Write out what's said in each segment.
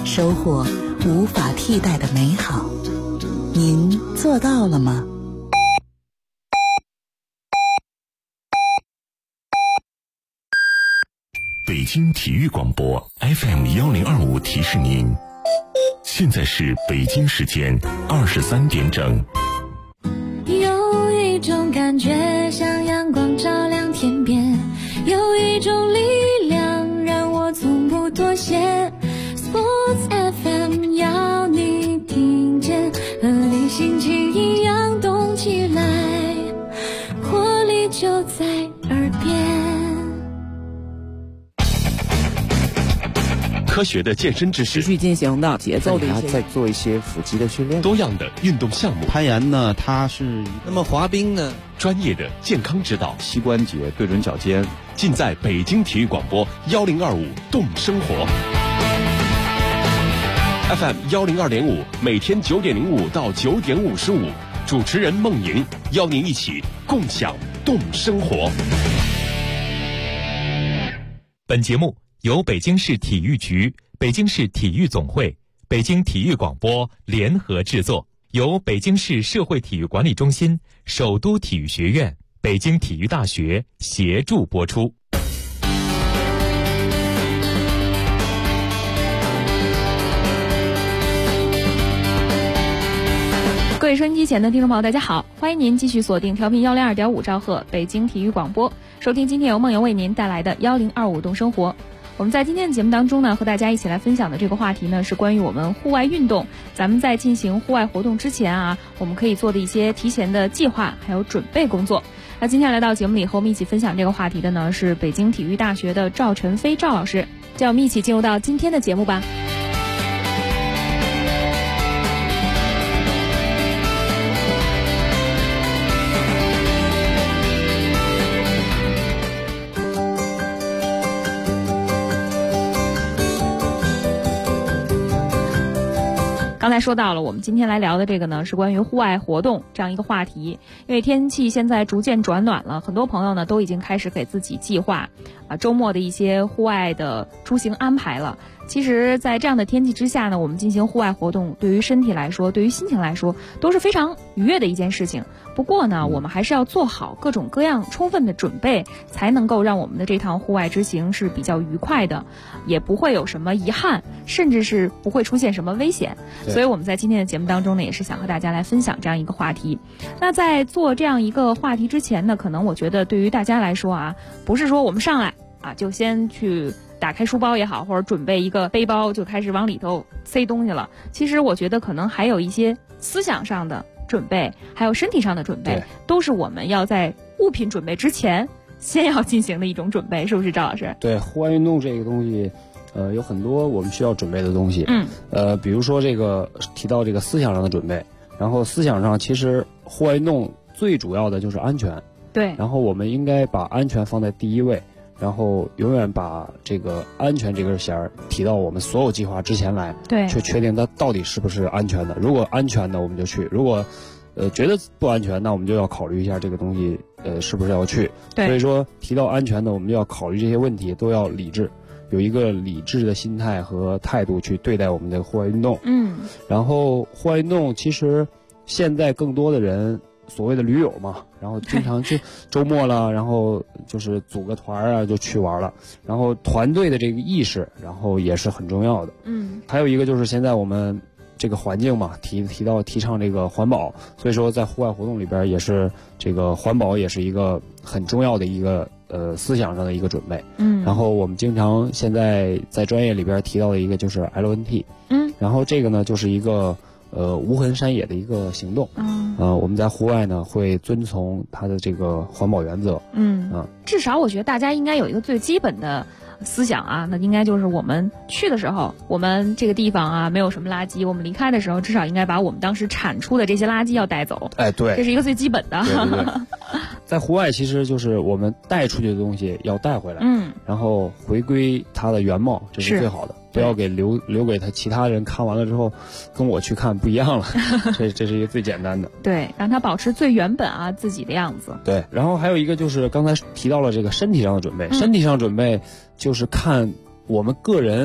收获无法替代的美好。您做到了吗？ 北京体育广播 FM1025 提示您，现在是北京时间23点整。 有一种感觉像阳光照亮天边，有一种力量让我从不妥协。 Sports FM 要你听见，和你心情一样动起来，活力就在耳边。 科学的健身知识， 持续进行的节奏的一些， 再做一些腹肌的训练， 多样的运动项目。 攀岩呢，它是那么滑冰呢， 专业的健康指导， 膝关节对准脚尖， 尽在北京体育广播1025动生活 FM102.5，每天9点05到9点55，主持人孟莹邀您一起共享动生活。 本节目由北京市体育局、北京市体育总会、北京体育广播联合制作，由北京市社会体育管理中心、首都体育学院、北京体育大学协助播出。 各位收音机前的听众朋友，大家好，欢迎您继续锁定调频102.5兆赫北京体育广播，收听今天由梦莹为您带来的1025动生活。我们在今天的节目当中呢，和大家一起来分享的这个话题呢，是关于我们户外运动。咱们在进行户外活动之前啊，我们可以做的一些提前的计划还有准备工作。那今天来到节目里和我们一起分享这个话题的呢，是北京体育大学的赵晨飞赵老师。就让我们一起进入到今天的节目吧。刚才说到了，我们今天来聊的这个呢，是关于户外活动这样一个话题。因为天气现在逐渐转暖了，很多朋友呢都已经开始给自己计划周末的一些户外的出行安排了。其实在这样的天气之下呢，我们进行户外活动，对于身体来说，对于心情来说，都是非常愉悦的一件事情。不过呢，我们还是要做好各种各样充分的准备，才能够让我们的这趟户外之行是比较愉快的，也不会有什么遗憾，甚至是不会出现什么危险。所以我们在今天的节目当中呢，也是想和大家来分享这样一个话题。那在做这样一个话题之前呢，可能我觉得对于大家来说啊，不是说我们上来就先去打开书包也好，或者准备一个背包就开始往里头塞东西了。其实我觉得可能还有一些思想上的准备，还有身体上的准备，都是我们要在物品准备之前先要进行的一种准备，是不是赵老师？ 对，户外运动这个东西有很多我们需要准备的东西。比如说这个提到这个思想上的准备，然后思想上其实户外运动最主要的就是安全。 对， 然后我们应该把安全放在第一位，然后永远把这个安全这根弦提到我们所有计划之前来， 对， 去确定它到底是不是安全的。如果安全的我们就去，如果觉得不安全，那我们就要考虑一下这个东西是不是要去。 对， 所以说提到安全的，我们就要考虑这些问题，都要理智，有一个理智的心态和态度去对待我们的户外运动。然后户外运动其实现在更多的人所谓的驴友嘛，然后经常去周末了，然后就是组个团就去玩了，然后团队的这个意识，然后也是很重要的。还有一个就是现在我们这个环境嘛，提倡这个环保，所以说在户外活动里边也是这个环保也是一个很重要的一个思想上的一个准备。然后我们经常现在在专业里边提到的一个就是 LNT。然后这个呢就是一个无痕山野的一个行动。我们在户外呢会遵从它的这个环保原则。 至少我觉得大家应该有一个最基本的思想那应该就是我们去的时候，我们这个地方没有什么垃圾，我们离开的时候至少应该把我们当时产出的这些垃圾要带走。 对， 这是一个最基本的。 对在户外其实就是我们带出去的东西要带回来，然后回归它的原貌，这是最好的。不要给留给他其他人看完了之后跟我去看不一样了。这是一个最简单的。 对，让他保持最原本自己的样子。 对，然后还有一个就是刚才提到了这个身体上的准备。身体上准备就是看我们个人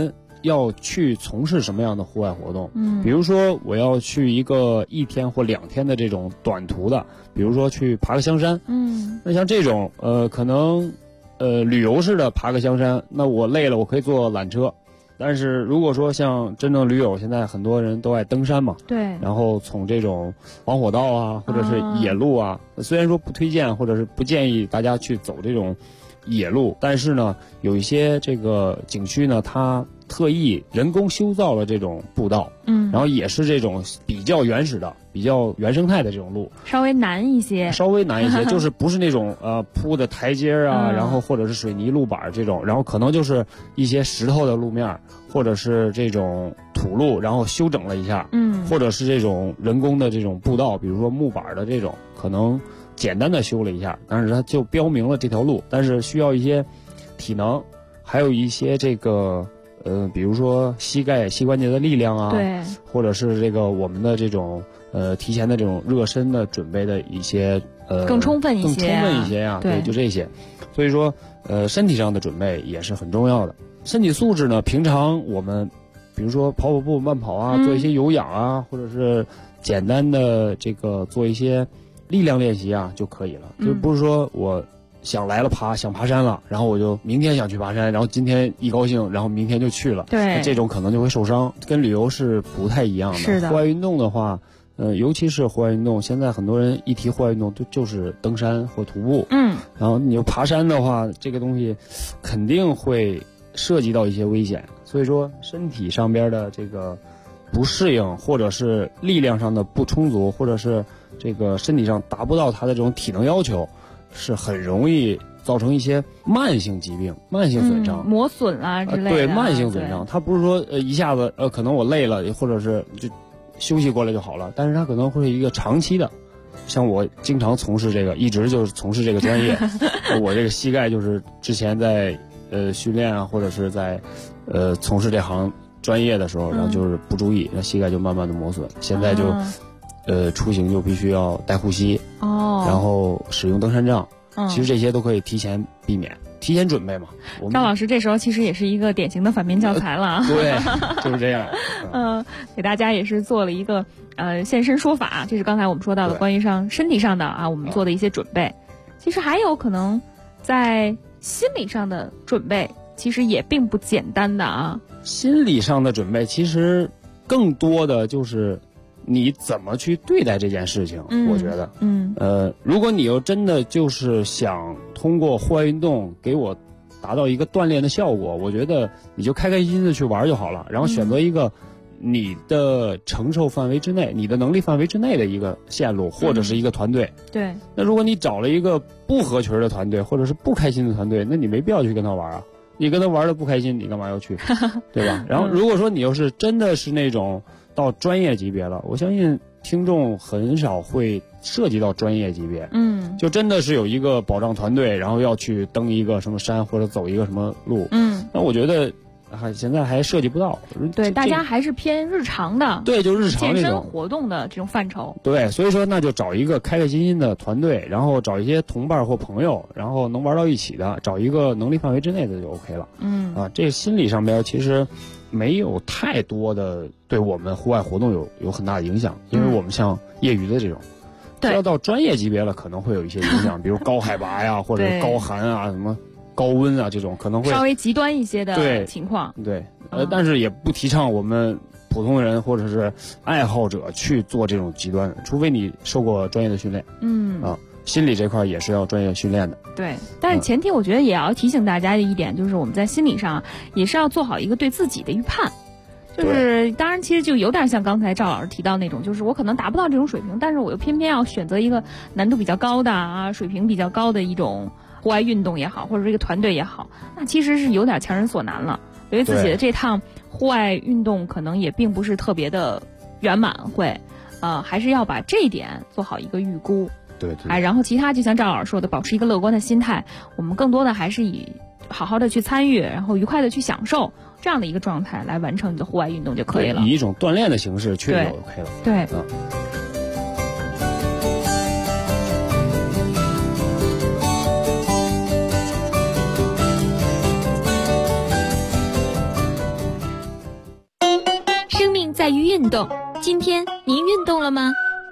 要去从事什么样的户外活动。比如说我要去一个1天或2天的这种短途的，比如说去爬个香山。那像这种可能旅游式的爬个香山，那我累了我可以坐缆车。但是如果说像真正驴友，现在很多人都爱登山嘛， 对， 然后从这种黄火道啊，或者是野路啊，虽然说不推荐或者是不建议大家去走这种野路，但是呢，有一些这个景区呢，它特意人工修造了这种步道，然后也是这种比较原始的、比较原生态的这种路， 稍微难一些， 就是不是那种铺的台阶啊，然后或者是水泥路板这种，然后可能就是一些石头的路面，或者是这种土路，然后修整了一下，或者是这种人工的这种步道，比如说木板的这种，可能简单的修了一下，但是它就标明了这条路，但是需要一些体能，还有一些这个比如说膝关节的力量啊， 对， 或者是这个我们的这种提前的这种热身的准备的一些更充分一些呀，对，就这些。所以说身体上的准备也是很重要的。身体素质呢，平常我们比如说跑步、慢跑啊，做一些有氧啊，或者是简单的这个做一些力量练习啊就可以了。就不是说我想爬山了，然后我就明天想去爬山，然后今天一高兴，然后明天就去了。 对， 这种可能就会受伤，跟旅游是不太一样的。 是的， 户外运动的话，尤其是户外运动，现在很多人一提户外运动就是登山或徒步。然后你爬山的话，这个东西肯定会涉及到一些危险，所以说身体上边的这个不适应，或者是力量上的不充足，或者是这个身体上达不到它的这种体能要求，是很容易造成一些慢性疾病、慢性损伤、 磨损啊之类的。 对，慢性损伤，它不是说一下子可能我累了，或者是就休息过来就好了，但是它可能会一个长期的。像我经常从事这个，一直就是从事这个专业，我这个膝盖就是之前在训练啊，或者是在从事这行专业的时候，然后就是不注意，那膝盖就慢慢的磨损。现在就出行就必须要带护膝，然后使用登山杖。其实这些都可以提前避免，提前准备嘛。 张老师这时候其实也是一个典型的反面教材了。 对，就是这样。 给大家也是做了一个现身说法，这是刚才我们说到的关于身体上的啊，我们做的一些准备。其实还有可能在心理上的准备，其实也并不简单的啊。 心理上的准备其实更多的就是你怎么去对待这件事情。我觉得如果你又真的就是想通过户外运动给我达到一个锻炼的效果，我觉得你就开开心心的去玩就好了，然后选择一个你的承受范围之内、你的能力范围之内的一个线路或者是一个团队。 对， 那如果你找了一个不合群的团队或者是不开心的团队，那你没必要去跟他玩啊。你跟他玩的不开心，你干嘛要去？对吧？然后如果说你要是真的是那种到专业级别了，我相信听众很少会涉及到专业级别。就真的是有一个保障团队，然后要去登一个什么山或者走一个什么路。那我觉得现在还涉及不到。 对，大家还是偏日常的。 对，就日常那种健身活动的这种范畴。 对，所以说那就找一个开开心心的团队，然后找一些同伴或朋友，然后能玩到一起的，找一个能力范围之内的就 OK 了。这心理上边其实没有太多的对我们户外活动有很大的影响，因为我们像业余的这种，要到专业级别了可能会有一些影响，比如高海拔呀，或者高寒啊，什么高温啊，这种可能会稍微极端一些的情况。 对，但是也不提倡我们普通人或者是爱好者去做这种极端，除非你受过专业的训练。心理这块也是要专业训练的。 对，但是前提我觉得也要提醒大家的一点，就是我们在心理上也是要做好一个对自己的预判。就是当然其实就有点像刚才赵老师提到那种，就是我可能达不到这种水平，但是我又偏偏要选择一个难度比较高的啊，水平比较高的一种户外运动也好，或者这个团队也好，那其实是有点强人所难了。因为自己的这趟户外运动可能也并不是特别的圆满，还是要把这一点做好一个预估。 对， 然后其他就像赵老师说的，保持一个乐观的心态，我们更多的还是以好好的去参与，然后愉快的去享受这样的一个状态来完成你的户外运动就可以了。 以一种锻炼的形式去就 OK 了。 对。 生命在于运动。今天您运动了吗？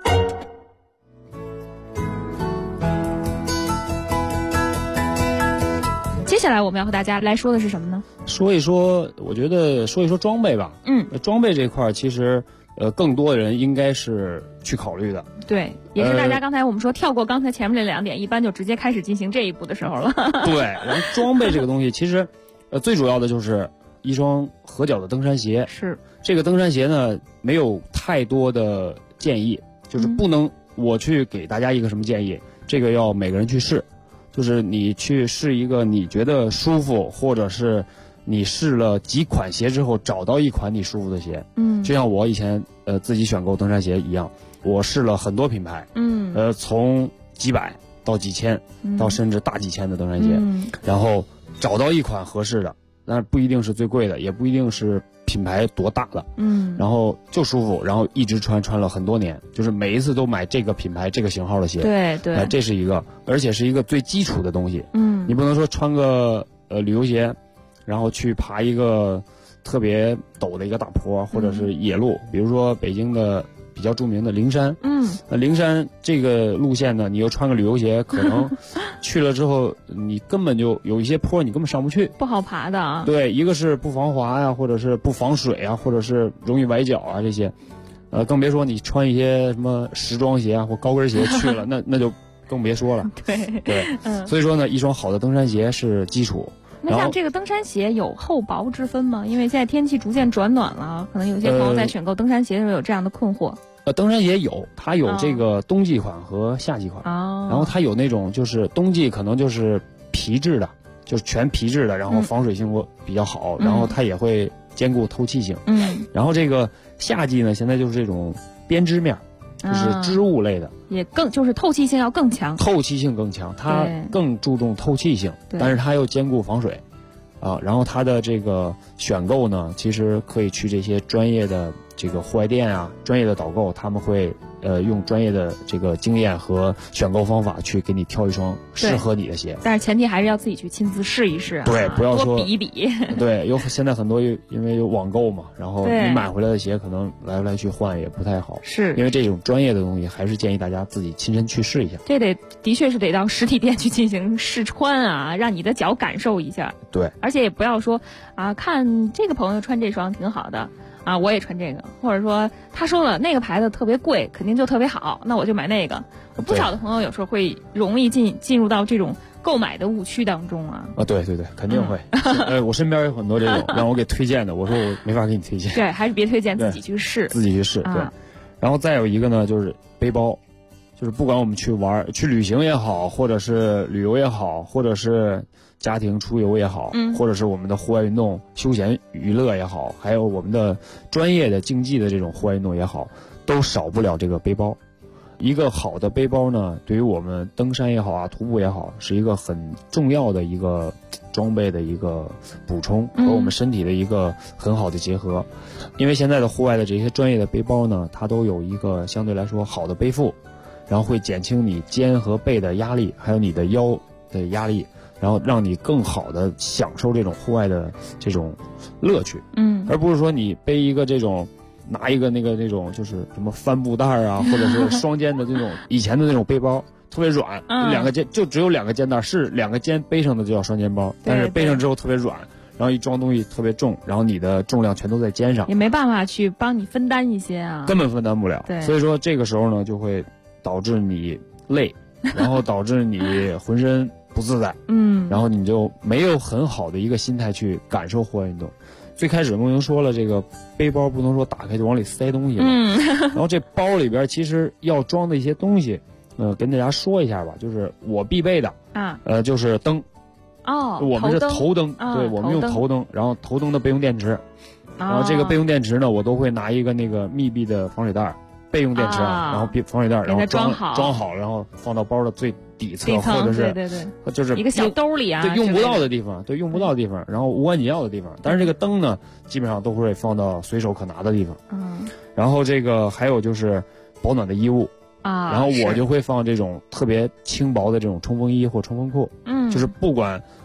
接下来我们要和大家来说的是什么呢？ 我觉得说一说装备吧。装备这块其实更多的人应该是去考虑的。 对，也是大家刚才我们说跳过刚才前面这2点，一般就直接开始进行这一步的时候了。 对，然后装备这个东西其实最主要的就是一双合脚的登山鞋。 是这个登山鞋呢，没有太多的建议，就是不能我去给大家一个什么建议，这个要每个人去试。就是你去试一个你觉得舒服，或者是你试了几款鞋之后找到一款你舒服的鞋。就像我以前自己选购登山鞋一样，我试了很多品牌。从几百到几千，到甚至大几千的登山鞋，然后找到一款合适的，但是不一定是最贵的，也不一定是品牌多大的。然后就舒服，然后一直穿了很多年，就是每一次都买这个品牌这个型号的鞋。 对对， 这是一个，而且是一个最基础的东西。你不能说穿个旅游鞋，然后去爬一个特别陡的一个大坡，或者是野路，比如说北京的比较著名的灵山。灵山这个路线呢，你又穿个旅游鞋，可能去了之后你根本就有一些坡你根本上不去， 不好爬的啊。 对，一个是不防滑呀，或者是不防水啊，或者是容易崴脚啊这些。更别说你穿一些什么时装鞋啊或高跟鞋去了，那就更别说了。对，所以说呢，一双好的登山鞋是基础。 那像这个登山鞋有厚薄之分吗？因为现在天气逐渐转暖了，可能有些朋友在选购登山鞋的时候有这样的困惑。 登山鞋它有这个冬季款和夏季款。然后它有那种就是冬季可能就是皮质的，就是全皮质的，然后防水性比较好，然后它也会兼顾透气性。然后这个夏季呢，现在就是这种编织面，就是织物类的， 也就是透气性要更强。 透气性更强，它更注重透气性，但是它又兼顾防水。然后它的这个选购呢，其实可以去这些专业的这个户外店啊，专业的导购，他们会用专业的这个经验和选购方法去给你挑一双适合你的鞋。 但是前提还是要自己去亲自试一试啊。 对，不要说多比一比。对， 现在很多因为有网购嘛，然后你买回来的鞋可能来去换也不太好。 是， 因为这种专业的东西还是建议大家自己亲身去试一下。 这的确是得到实体店去进行试穿啊，让你的脚感受一下。 对， 而且也不要说啊，看这个朋友穿这双挺好的。我也穿这个，或者说他说了那个牌子特别贵，肯定就特别好，那我就买那个。不少的朋友有时候会容易进入到这种购买的误区当中啊。 对，肯定会。我身边有很多这种让我给推荐的，我说我没法给你推荐。 对，还是别推荐，自己去试。 自己去试。对。然后再有一个呢，就是背包，就是不管我们去旅行也好，或者是旅游也好，或者是家庭出游也好，或者是我们的户外运动、休闲娱乐也好，还有我们的专业的竞技的这种户外运动也好，都少不了这个背包。一个好的背包呢，对于我们登山也好啊，徒步也好，是一个很重要的一个装备的一个补充，和我们身体的一个很好的结合。因为现在的户外的这些专业的背包呢，它都有一个相对来说好的背负，然后会减轻你肩和背的压力，还有你的腰的压力，然后让你更好的享受这种户外的这种乐趣。而不是说你背一个这种拿一个那种就是什么帆布袋啊，或者是双肩的这种以前的那种背包特别软，就只有2个肩带，是2个肩背上的就叫双肩包，但是背上之后特别软，然后一装东西特别重，然后你的重量全都在肩上， 也没办法去帮你分担一些啊， 根本分担不了。所以说这个时候呢，就会导致你累，然后导致你浑身不自在，然后你就没有很好的一个心态去感受户外运动。最开始梦莹说了，这个背包不能说打开就往里塞东西嘛，然后这包里边其实要装的一些东西，跟大家说一下吧，就是我必备的就是灯。我们是头灯，对，我们用头灯，然后头灯的备用电池，然后这个备用电池呢，我都会拿一个那个密闭的防水袋，备用电池然后防水袋，然后装好，然后放到包的最底侧，或者是就是一个小兜里啊， 对，用不到的地方，然后无关紧要的地方。但是这个灯呢，基本上都会放到随手可拿的地方。然后这个还有就是保暖的衣物然后我就会放这种特别轻薄的这种冲锋衣或冲锋裤，就是不管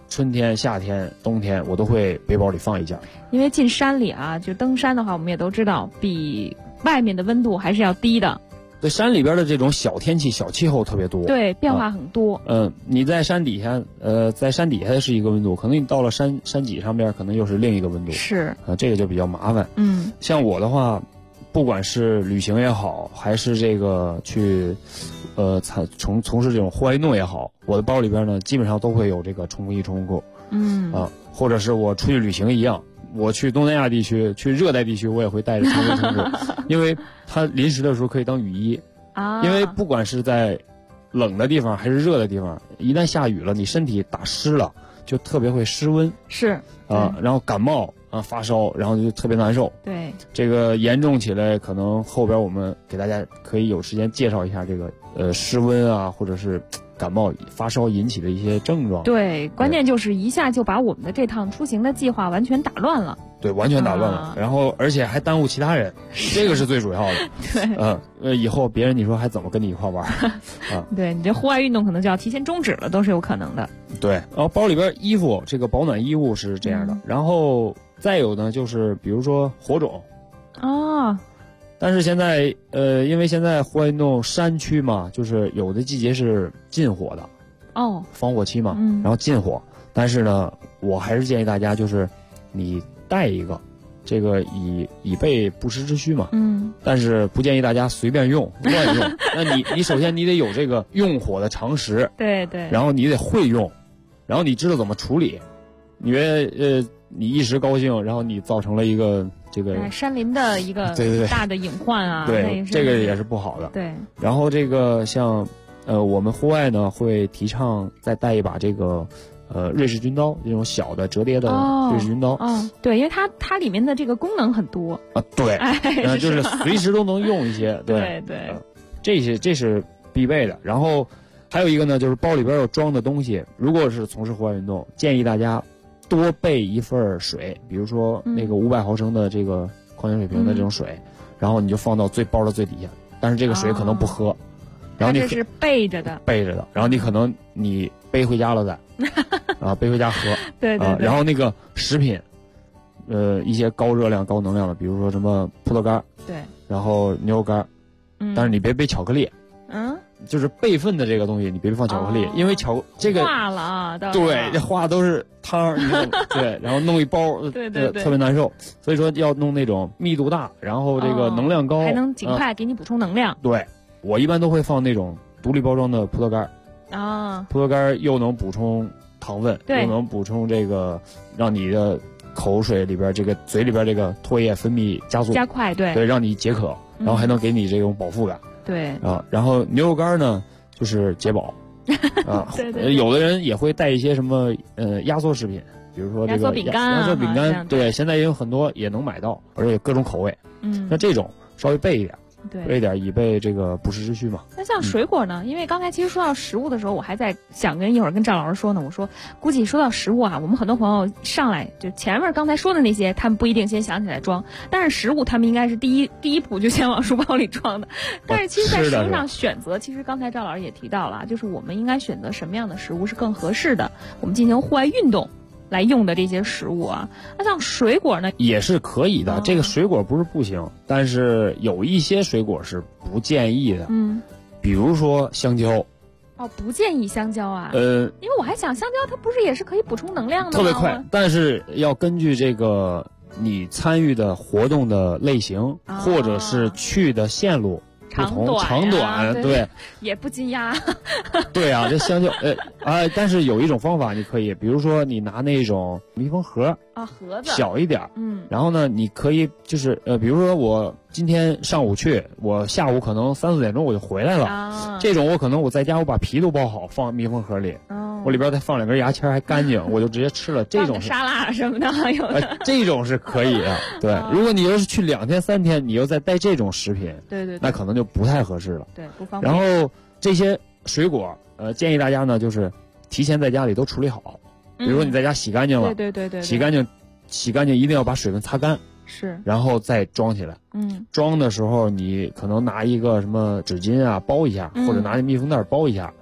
春天、夏天、冬天，我都会背包里放一件。 因为进山里啊，就登山的话，我们也都知道，比外面的温度还是要低的。 对，山里边的这种小天气、小气候特别多， 对，变化很多。 你在山底下，在山底下是一个温度，可能你到了山脊上边，可能又是另一个温度。 是， 这个就比较麻烦。像我的话，不管是旅行也好，还是这个去，从事这种户外运动也好，我的包里边呢，基本上都会有这个冲锋衣、冲锋裤。或者是我出去旅行一样。我去东南亚地区，去热带地区，我也会带着冲锋冲裤，因为它临时的时候可以当雨衣啊。因为不管是在冷的地方还是热的地方，一旦下雨了，你身体打湿了，就特别会失温， 是然后感冒发烧，然后就特别难受。 对， 这个严重起来，可能后边我们给大家可以有时间介绍一下这个失温啊，或者是感冒发烧引起的一些症状。 对，关键就是一下就把我们的这趟出行的计划完全打乱了。 对，完全打乱了，然后而且还耽误其他人，这个是最主要的。 对， 以后别人你说还怎么跟你一块玩对，你这户外运动可能就要提前终止了，都是有可能的。 对，然后包里边衣服，这个保暖衣物是这样的，然后再有呢就是比如说火种。但是现在因为现在户外运动山区嘛，就是有的季节是禁火的。防火期嘛，然后禁火。但是呢，我还是建议大家就是你带一个，这个以备不时之需嘛。但是不建议大家随便用、乱用。那你首先你得有这个用火的常识， 对， 然后你得会用，然后你知道怎么处理。你你一时高兴，然后你造成了一个这个山林的一个大的隐患啊， 对，这个也是不好的。 对， 然后这个像我们户外呢会提倡再带一把这个瑞士军刀，这种小的折叠的瑞士军刀。 对，因为它里面的这个功能很多啊。对，就是随时都能用一些。 对， 这是必备的。然后还有一个呢，就是包里边有装的东西，如果是从事户外运动，建议大家多备一份水，比如说那个500毫升的这个矿泉水瓶的这种水，然后你就放到包的最底下，但是这个水可能不喝。然后这是备着的， 然后你可能你背回家了再，背回家喝。 对， 然后那个食品，一些高热量、高能量的，比如说什么葡萄干， 对， 然后牛肉干，但是你别备巧克力，就是备份的这个东西，你别放巧克力，因为这个化了啊， 对，这化都是汤，对，然后弄一包， 对， 特别难受。所以说要弄那种密度大，然后这个能量高， 还能尽快给你补充能量。 对。我一般都会放那种独立包装的葡萄干葡萄干又能补充糖分，又能补充这个让你的口水里边这个嘴里边这个唾液分泌加快，对，让你解渴，然后还能给你这种饱腹感。 对然后牛肉干呢就是解饱对， 有的人也会带一些什么压缩食品，比如说这个压缩饼干，对，现在也有很多也能买到，而且各种口味。那这种稍微备一点。备一点以备这个不时之需嘛。 那像水果呢？因为刚才其实说到食物的时候，我还在想一会儿跟赵老师说呢。我说，估计说到食物我们很多朋友上来就前面刚才说的那些，他们不一定先想起来装，但是食物他们应该是第一步就先往书包里装的。但是其实，在食物上选择，其实刚才赵老师也提到了，就是我们应该选择什么样的食物是更合适的，我们进行户外运动来用的这些食物啊。那像水果呢， 也是可以的。这个水果不是不行，但是有一些水果是不建议的。比如说香蕉。 不建议香蕉啊。因为我还想香蕉它不是也是可以补充能量的吗？ 特别快，但是要根据这个你参与的活动的类型，或者是去的线路。长短，对， 也不禁压。 对啊，这香蕉，但是有一种方法你可以，比如说你拿那种密封盒盒子小一点，然后呢，你可以就是比如说我今天上午去，我下午可能3、4点钟我就回来了，这种我在家我把皮都包好放密封盒里，我里边再放2根牙签还干净，我就直接吃了。这种沙拉什么的有的， 这种是可以的。对，如果你要是去2天3天，你又再带这种食品， 对， 那可能就不太合适了。 对，不方便。 然后这些水果，建议大家呢就是提前在家里都处理好，比如说你在家洗干净了， 对， 洗干净一定要把水分擦干， 是， 然后再装起来。装的时候你可能拿一个什么纸巾包一下，或者拿密封袋包一下。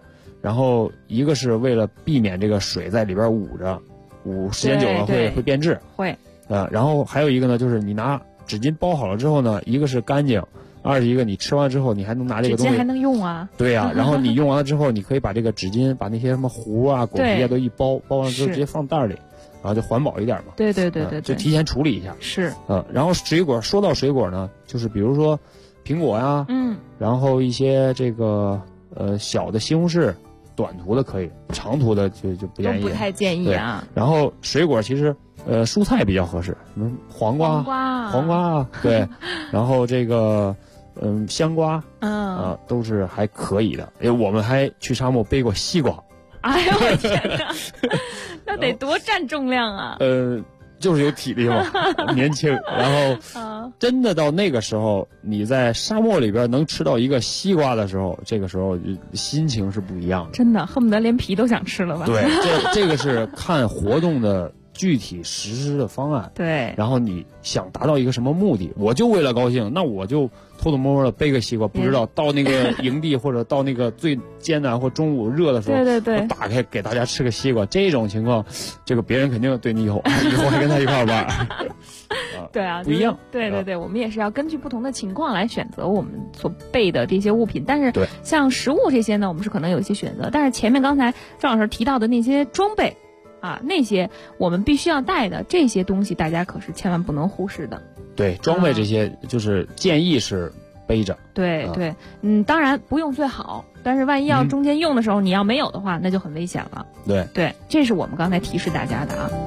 然后一个是为了避免这个水在里边捂时间久了会变质， 会。 然后还有一个呢，就是你拿纸巾包好了之后呢，一个是干净，二是一个你吃完之后你还能拿这个东西， 纸巾还能用啊。 对呀、然后你用完了之后，你可以把这个纸巾把那些什么糊啊、果皮啊都一包完了之后直接放袋里，然后就环保一点嘛。 对， 就提前处理一下。 是。 然后水果，说到水果呢，就是比如说苹果呀，然后一些这个小的西红柿，短途的可以，长途的就不建议， 都不太建议啊。 然后水果其实蔬菜比较合适，什么黄瓜啊，对，然后这个香瓜，都是还可以的。因为我们还去沙漠背过西瓜。 哎呦我天哪，那得多占重量啊！ 就是有体力嘛，年轻，然后真的到那个时候，你在沙漠里边能吃到一个西瓜的时候，这个时候心情是不一样的， 真的恨不得连皮都想吃了吧？ 对，这个是看活动的具体实施的方案， 对， 然后你想达到一个什么目的，我就为了高兴，那我就偷偷摸摸的背个西瓜，不知道到那个营地或者到那个最艰难或中午热的时候， 对， 我打开给大家吃个西瓜，这种情况，这个别人肯定对你以后还跟他一块玩。 对啊， 不一样。 对，我们也是要根据不同的情况来选择我们所备的这些物品。但是像食物这些呢，我们是可能有一些选择。但是前面刚才赵老师提到的那些装备啊，那些我们必须要带的这些东西，大家可是千万不能忽视的。 对，装备这些就是建议是背着。 对，当然不用最好，但是万一要中间用的时候你要没有的话，那就很危险了。对，这是我们刚才提示大家的啊。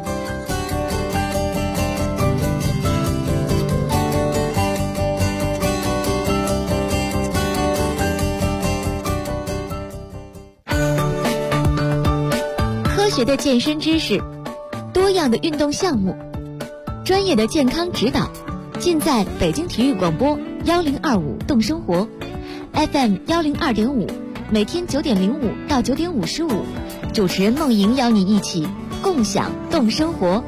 科学的健身知识，多样的运动项目，专业的健康指导，尽在北京体育广播1025动生活 FM 102.5，每天9点05到9点55，主持人梦莹邀你一起共享动生活。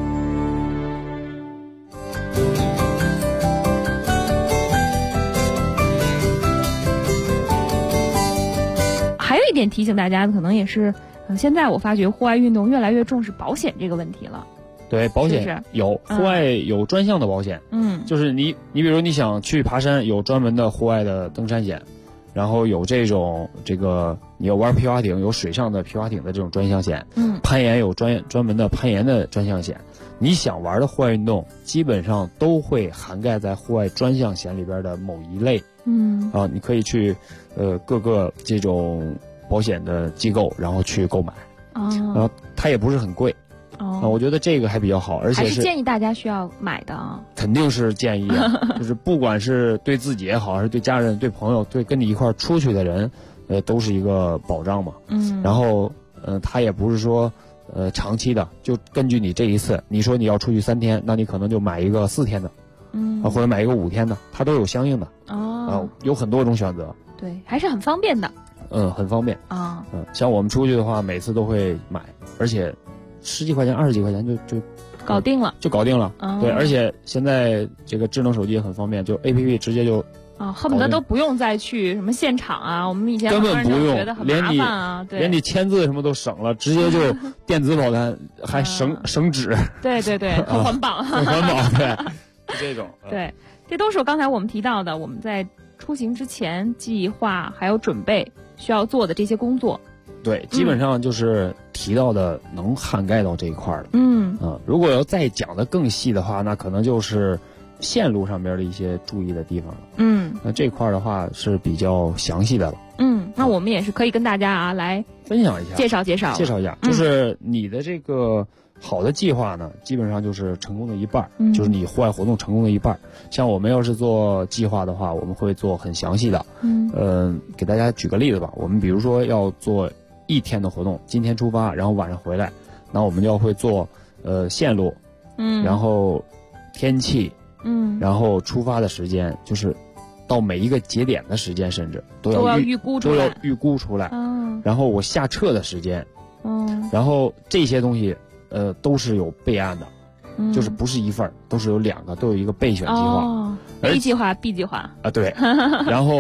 还有一点提醒大家的，可能也是现在我发觉户外运动越来越重视保险这个问题了。 对，保险有，户外有专项的保险，就是你比如你想去爬山，有专门的户外的登山险，然后有这个你要玩皮划艇，有水上的皮划艇的这种专项险，攀岩有专门的攀岩的专项险，你想玩的户外运动基本上都会涵盖在户外专项险里边的某一类，你可以去各个这种保险的机构，然后去购买，然后它也不是很贵。我觉得这个还比较好，而且还是建议大家需要买的啊。肯定是建议啊，就是不管是对自己也好，还是对家人、对朋友、对跟你一块出去的人，都是一个保障嘛。然后它也不是说长期的，就根据你这一次，你说你要出去3天，那你可能就买一个4天的，或者买一个5天的，它都有相应的。有很多种选择。 对，还是很方便的。 很方便啊。像我们出去的话，每次都会买，而且10几块钱、20几块钱就搞定了， 对，而且现在这个智能手机也很方便，就 APP 直接就恨不得都不用再去什么现场啊。我们以前根本不用， 觉得很麻烦啊，对， 连你签字什么都省了，直接就电子保单，还省纸。 对，很环保， 很环保，对，是这种。 对，这都是刚才我们提到的，我们在出行之前计划还有准备需要做的这些工作。 对，基本上就是提到的能涵盖到这一块的。如果要再讲的更细的话，那可能就是线路上边的一些注意的地方了。那这块的话是比较详细的了。 那我们也是可以跟大家来分享一下， 介绍一下， 就是你的这个好的计划呢，基本上就是成功的一半，就是你户外活动成功的一半。像我们要是做计划的话，我们会做很详细的。给大家举个例子吧，我们比如说要做1天的活动，今天出发，然后晚上回来，那我们就会做线路，然后天气，然后出发的时间，就是到每一个节点的时间，甚至都要预估出来，然后我下撤的时间，然后这些东西都是有备案的，就是不是一份，都是有2个，都有一个备选计划。 A 计划 B 计划啊，对。然后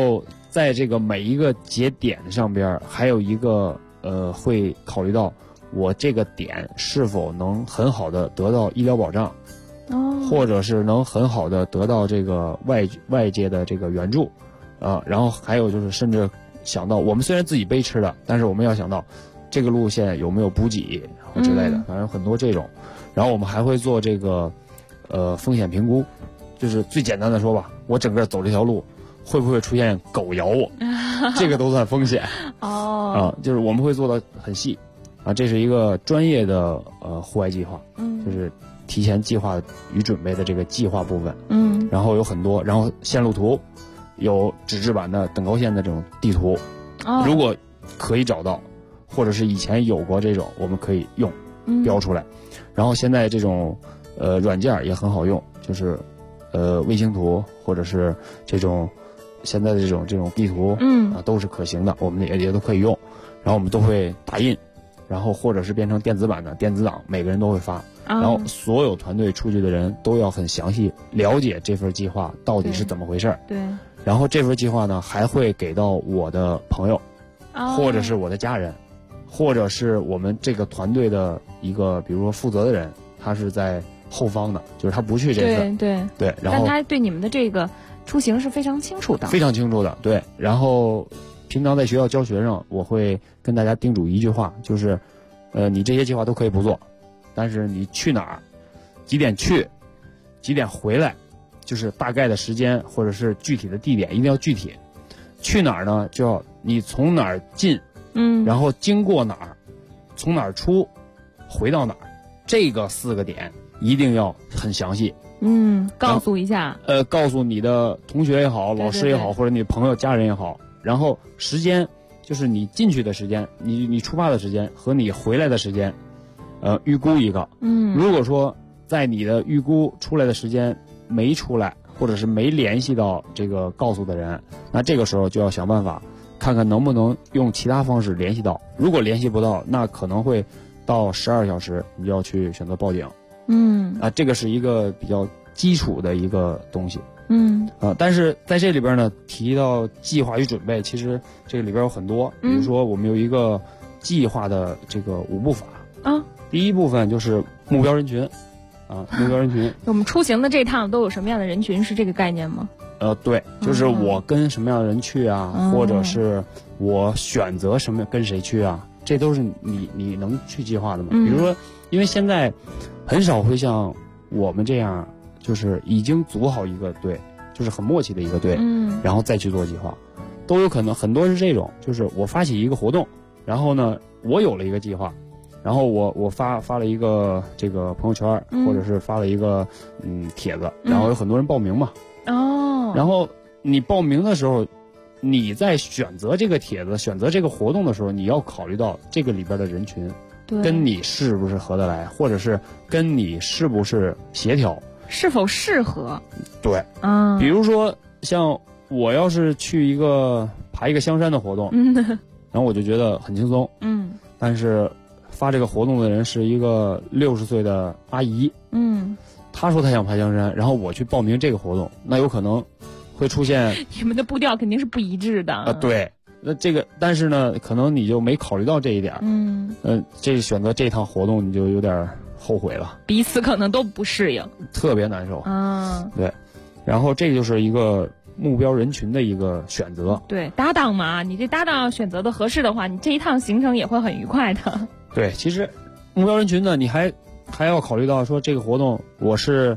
在这个每一个节点上边还有一个会考虑到我这个点是否能很好的得到医疗保障，或者是能很好的得到这个外界的这个援助然后还有就是甚至想到我们虽然自己背吃的，但是我们要想到这个路线有没有补给之类的，反正很多这种。然后我们还会做这个风险评估，就是最简单的说吧，我整个走这条路会不会出现狗咬我，这个都算风险就是我们会做的很细这是一个专业的户外计划，就是提前计划与准备的这个计划部分，然后有很多，然后线路图有纸质版的等高线的这种地图，如果可以找到，或者是以前有过这种，我们可以用标出来。然后现在这种软件也很好用，就是卫星图或者是这种现在的这种地图都是可行的，我们也都可以用。然后我们都会打印，然后或者是变成电子版的电子档，每个人都会发。然后所有团队出去的人都要很详细了解这份计划到底是怎么回事。 对。 然后这份计划呢，还会给到我的朋友，或者是我的家人，或者是我们这个团队的一个，比如说负责的人，他是在后方的，就是他不去这次。对。然后， 但他对你们的这个出行是非常清楚的。 非常清楚的，对。然后，平常在学校教学生，我会跟大家叮嘱一句话，就是，你这些计划都可以不做，但是你去哪儿，几点去，几点回来。就是大概的时间或者是具体的地点一定要具体，去哪儿呢？就要你从哪儿进，然后经过哪儿，从哪儿出，回到哪儿，这个4个点一定要很详细。 告诉一下。 告诉你的同学也好，老师也好，或者你朋友家人也好。然后时间就是你进去的时间，你出发的时间和你回来的时间，预估一个。如果说在你的预估出来的时间没出来，或者是没联系到这个告诉的人，那这个时候就要想办法看看能不能用其他方式联系到。如果联系不到，那可能会到12小时，你就要去选择报警。这个是一个比较基础的一个东西。但是在这里边呢，提到计划与准备，其实这个里边有很多，比如说我们有一个计划的这个5步法第一部分就是目标人群。目标人群， 我们出行的这趟都有什么样的人群，是这个概念吗？ 对，就是我跟什么样的人去或者是我选择跟谁去这都是你能去计划的嘛。比如说，因为现在很少会像我们这样，就是已经组好一个队，就是很默契的一个队，然后再去做计划，都有可能。很多是这种，就是我发起一个活动，然后呢，我有了一个计划。然后我发了一个这个朋友圈，或者是发了一个帖子，然后有很多人报名嘛。然后你报名的时候，你在选择这个帖子、选择这个活动的时候，你要考虑到这个里边的人群，跟你是不是合得来，或者是跟你是不是协调， 是否适合。 对，比如说像我要是去一个爬一个香山的活动，然后我就觉得很轻松，但是发这个活动的人是一个60岁的阿姨，她说她想爬香山，然后我去报名这个活动，那有可能会出现你们的步调肯定是不一致的对，那这个但是呢，可能你就没考虑到这一点，这选择这趟活动你就有点后悔了， 彼此可能都不适应， 特别难受对，然后这就是一个目标人群的一个选择。 对，搭档嘛，你这搭档选择的合适的话，你这一趟行程也会很愉快的。 对，其实目标人群呢，你还要考虑到说这个活动我是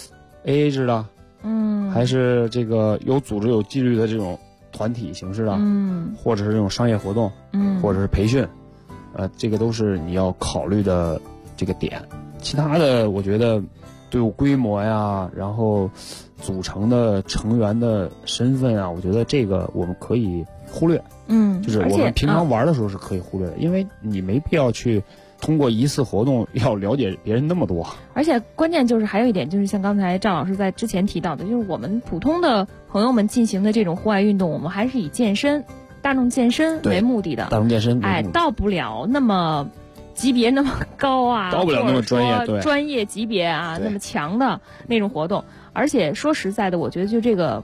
AA 制的，还是这个有组织有纪律的这种团体形式的，或者是这种商业活动，或者是培训，这个都是你要考虑的这个点。其他的，我觉得队伍规模呀，然后组成的成员的身份啊，我觉得这个我们可以忽略。就是我们平常玩的时候是可以忽略的，因为你没必要去通过一次活动要了解别人那么多。 而且关键就是还有一点，就是像刚才赵老师在之前提到的，就是我们普通的朋友们进行的这种户外运动，我们还是以健身、大众健身为目的的。 大众健身， 到不了那么级别那么高到不了那么专业，对， 专业级别那么强的那种活动。而且说实在的，我觉得就这个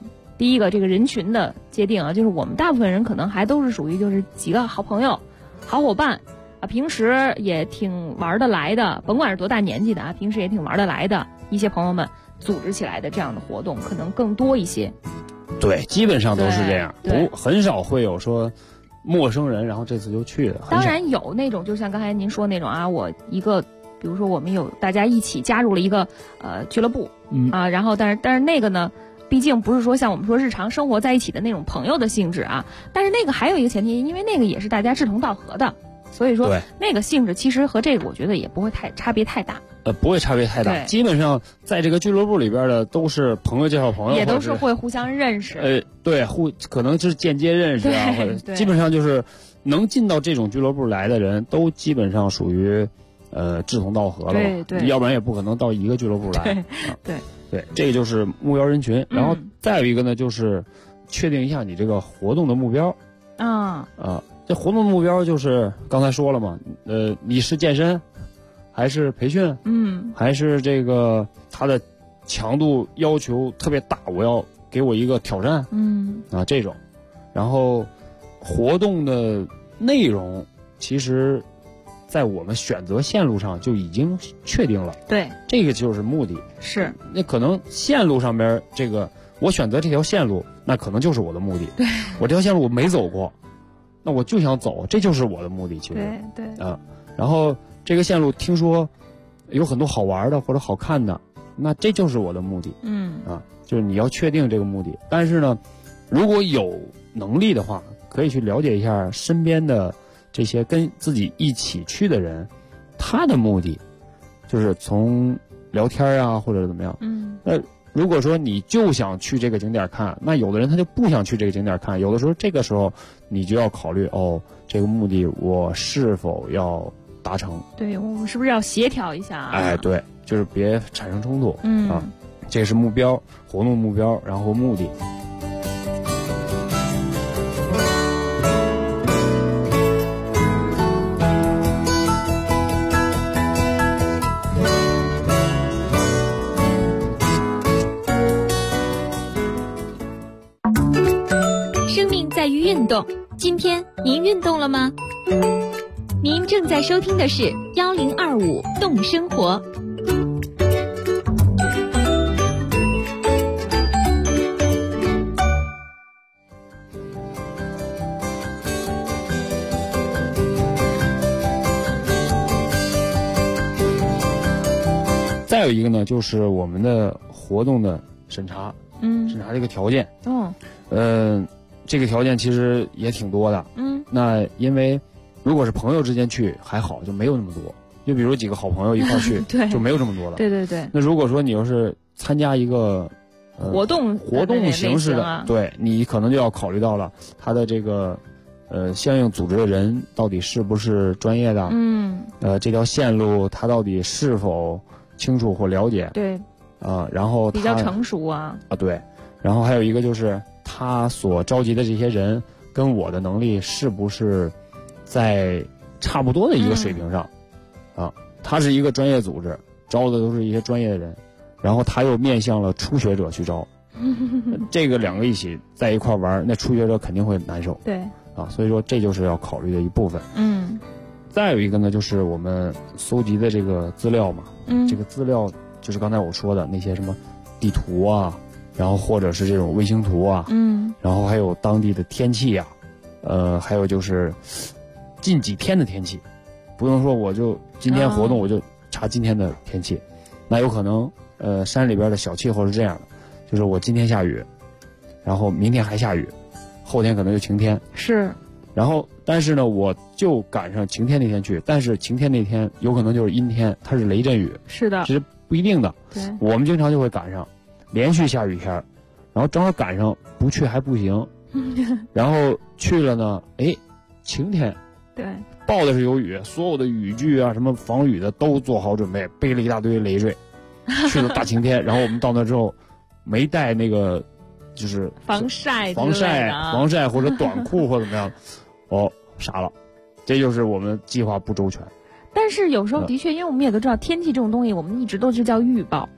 第一个这个人群的界定啊，就是我们大部分人可能还都是属于就是几个好朋友、好伙伴啊，平时也挺玩得来的，甭管是多大年纪的啊，平时也挺玩得来的一些朋友们组织起来的这样的活动可能更多一些。 对，基本上都是这样，很少会有说陌生人然后这次就去的。 当然有那种就像刚才您说那种啊，我一个比如说我们有大家一起加入了一个俱乐部啊，然后但是那个呢毕竟不是说像我们说日常生活在一起的那种朋友的性质啊，但是那个还有一个前提，因为那个也是大家志同道合的，所以说那个性质其实和这个我觉得也不会差别太大。 不会差别太大，基本上在这个俱乐部里边的都是朋友介绍朋友， 也都是会互相认识。 对，可能是间接认识啊，或者基本上就是能进到这种俱乐部来的人都基本上属于志同道合了吧， 对， 要不然也不可能到一个俱乐部来。 对， 这个就是目标人群。然后再有一个呢，就是确定一下你这个活动的目标。这活动目标就是刚才说了嘛，你是健身还是培训？还是这个它的强度要求特别大，我要给我一个挑战。这种。然后活动的内容其实在我们选择线路上就已经确定了。 对， 这个就是目的。 是。 那可能线路上边这个我选择这条线路，那可能就是我的目的。 对。 我这条线路我没走过，那我就想走，这就是我的目的。其实。 对。 然后这个线路听说有很多好玩的或者好看的，那这就是我的目的。就是你要确定这个目的。但是呢，如果有能力的话，可以去了解一下身边的这些跟自己一起去的人，他的目的就是从聊天啊或者怎么样。那如果说你就想去这个景点看，那有的人他就不想去这个景点看，有的时候这个时候你就要考虑这个目的我是否要达成。 对，我们是不是要协调一下啊？ 对，就是别产生冲突。这是目标，活动目标，然后目的。 生命在于运动，今天您运动了吗？您正在收听的是1025动生活。 再有一个呢，就是我们的活动的审查，审查这个条件。这个条件其实也挺多的。那因为如果是朋友之间去还好，就没有那么多。就比如几个好朋友一块去，就没有这么多了。 对。 那如果说你要是参加一个活动形式的，对，你可能就要考虑到了他的这个相应组织的人到底是不是专业的。这条线路他到底是否清楚或了解。 对。 然后比较成熟啊。 对。然后还有一个就是他所召集的这些人跟我的能力是不是在差不多的一个水平上。他是一个专业组织，招的都是一些专业的人，然后他又面向了初学者去招。这个两个一起在一块玩，那初学者肯定会难受。 对。 所以说这就是要考虑的一部分。再有一个呢，就是我们搜集的这个资料嘛。这个资料就是刚才我说的那些什么地图啊，然后或者是这种卫星图啊，然后还有当地的天气啊，还有就是近几天的天气，不用说我就今天活动我就查今天的天气，那有可能山里边的小气候是这样的，就是我今天下雨，然后明天还下雨，后天可能就晴天。 是。 然后但是呢，我就赶上晴天那天去，但是晴天那天有可能就是阴天，它是雷阵雨。 是的。 这是不一定的。 对。 我们经常就会赶上连续下雨天，然后正好赶上不去还不行，然后去了呢，晴天。 对。 报的是有雨，所有的雨具啊什么防雨的都做好准备，背了一大堆累赘，去了大晴天。然后我们到那之后没带那个就是防晒或者短裤或怎么样，傻了，这就是我们计划不周全。 但是有时候的确，因为我们也都知道天气这种东西，我们一直都是叫预报。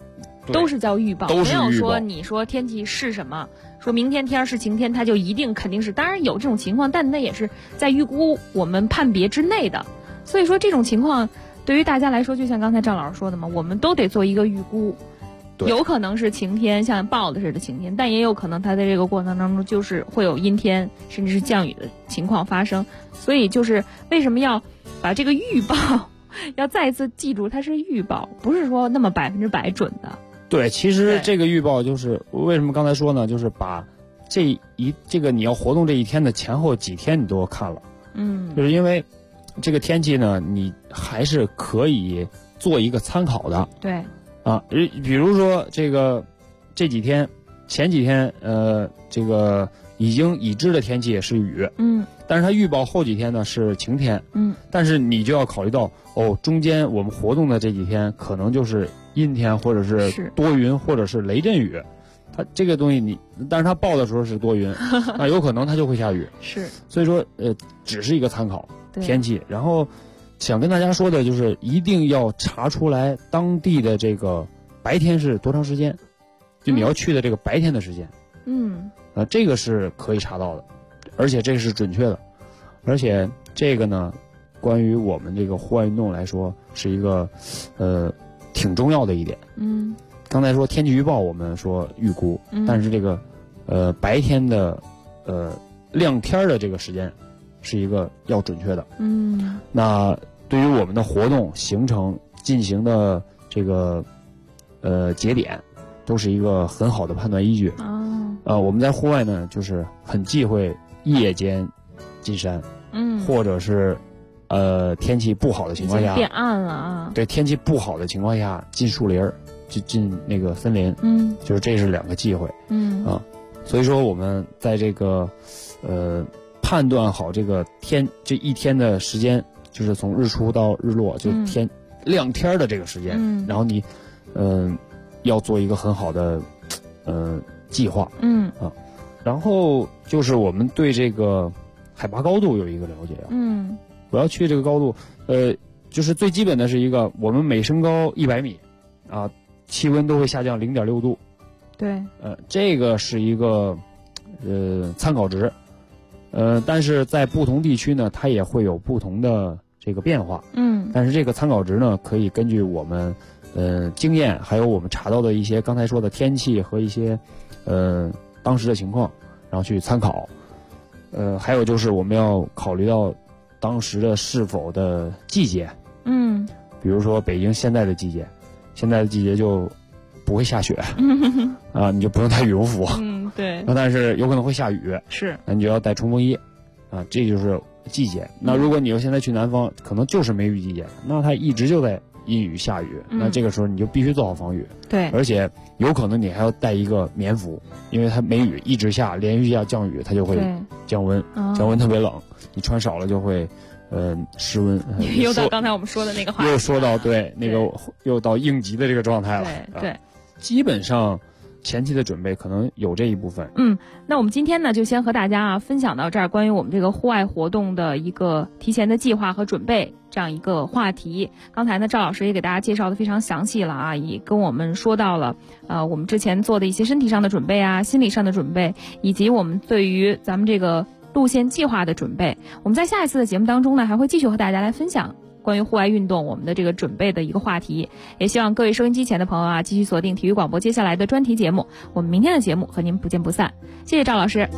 都是叫预报， 都是预报， 没有说你说天气是什么，说明天天是晴天，它就一定肯定是。当然有这种情况，但那也是在预估我们判别之内的。所以说这种情况对于大家来说，就像刚才赵老师说的嘛，我们都得做一个预估。有可能是晴天，像报的似的晴天，但也有可能它在这个过程当中就是会有阴天，甚至是降雨的情况发生。所以就是为什么要把这个预报要再一次记住，它是预报，不是说那么100%准的。 对，其实这个预报就是为什么刚才说呢？就是把这个你要活动这一天的前后几天你都要看了。就是因为这个天气呢，你还是可以做一个参考的。 对。 比如说这几天前几天这个已知的天气是雨，但是它预报后几天呢是晴天，但是你就要考虑到中间我们活动的这几天可能就是阴天或者是多云或者是雷阵雨，它这个东西但是它报的时候是多云，那有可能它就会下雨， 是， 所以说只是一个参考天气，然后。想跟大家说的就是一定要查出来当地的这个白天是多长时间，就你要去的这个白天的时间。这个是可以查到的，而且这是准确的，而且这个呢，关于我们这个户外运动来说是一个挺重要的一点。刚才说天气预报我们说预估，但是这个白天的亮天的这个时间是一个要准确的。那对于我们的活动行程进行的这个节点，都是一个很好的判断依据。我们在户外呢，就是很忌讳夜间进山，或者是天气不好的情况下， 变暗了啊。 对，天气不好的情况下进树林，就进那个森林，就是这是两个忌讳。所以说我们在这个判断好这一天的时间，就是从日出到日落，就亮天的这个时间，然后你要做一个很好的计划。然后就是我们对这个海拔高度有一个了解。我要去这个高度，就是最基本的是一个，我们每升高100米，气温都会下降0.6度。 对。 这个是一个参考值。但是在不同地区呢，它也会有不同的这个变化。但是这个参考值呢，可以根据我们经验，还有我们查到的一些刚才说的天气和一些当时的情况，然后去参考。还有就是我们要考虑到当时的是否的季节。比如说北京现在的季节就不会下雪你就不用带羽绒服。 对。 但是有可能会下雨， 是， 那你就要带冲锋衣这就是季节。那如果你要现在去南方，可能就是梅雨季节，那它一直就在阴雨下雨，那这个时候你就必须做好防雨。 对。 而且有可能你还要带一个棉服，因为它梅雨一直下，连续下降雨，它就会降温，降温特别冷，你穿少了就会失温。 又到刚才我们说的那个话题， 又说到那个又到应急的这个状态了。 对。 基本上前期的准备可能有这一部分。 那我们今天呢就先和大家分享到这儿，关于我们这个户外活动的一个提前的计划和准备这样一个话题。刚才呢赵老师也给大家介绍的非常详细了也跟我们说到了我们之前做的一些身体上的准备心理上的准备，以及我们对于咱们这个路线计划的准备。我们在下一次的节目当中呢还会继续和大家来分享关于户外运动我们的这个准备的一个话题，也希望各位收音机前的朋友继续锁定体育广播接下来的专题节目，我们明天的节目和您不见不散。谢谢赵老师。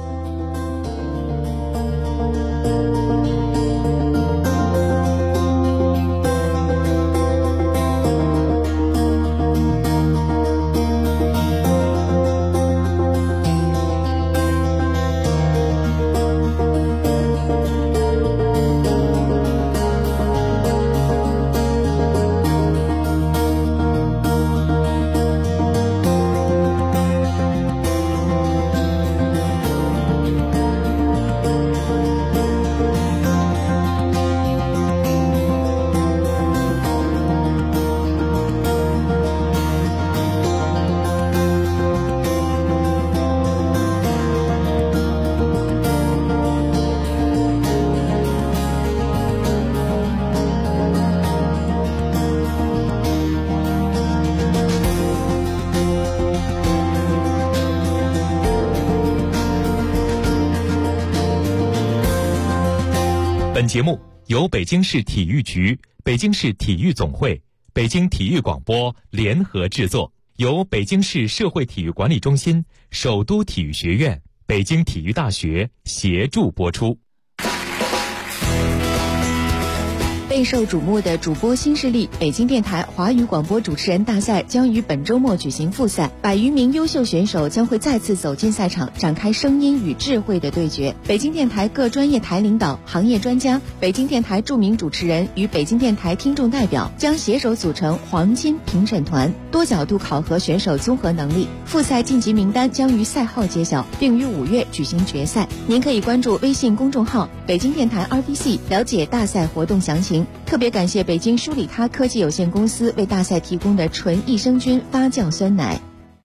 本节目由北京市体育局、北京市体育总会、北京体育广播联合制作，由北京市社会体育管理中心、首都体育学院、北京体育大学协助播出。 备受瞩目的主播新势力北京电台华语广播主持人大赛将于本周末举行复赛，100余名优秀选手将会再次走进赛场，展开声音与智慧的对决。北京电台各专业台领导、行业专家、北京电台著名主持人与北京电台听众代表将携手组成黄金评审团，多角度考核选手综合能力。复赛晋级名单将于赛后揭晓，并于5月举行决赛。您可以关注微信公众号北京电台 RBC 了解大赛活动详情。特别感谢北京舒里他科技有限公司为大赛提供的纯益生菌发酵酸奶。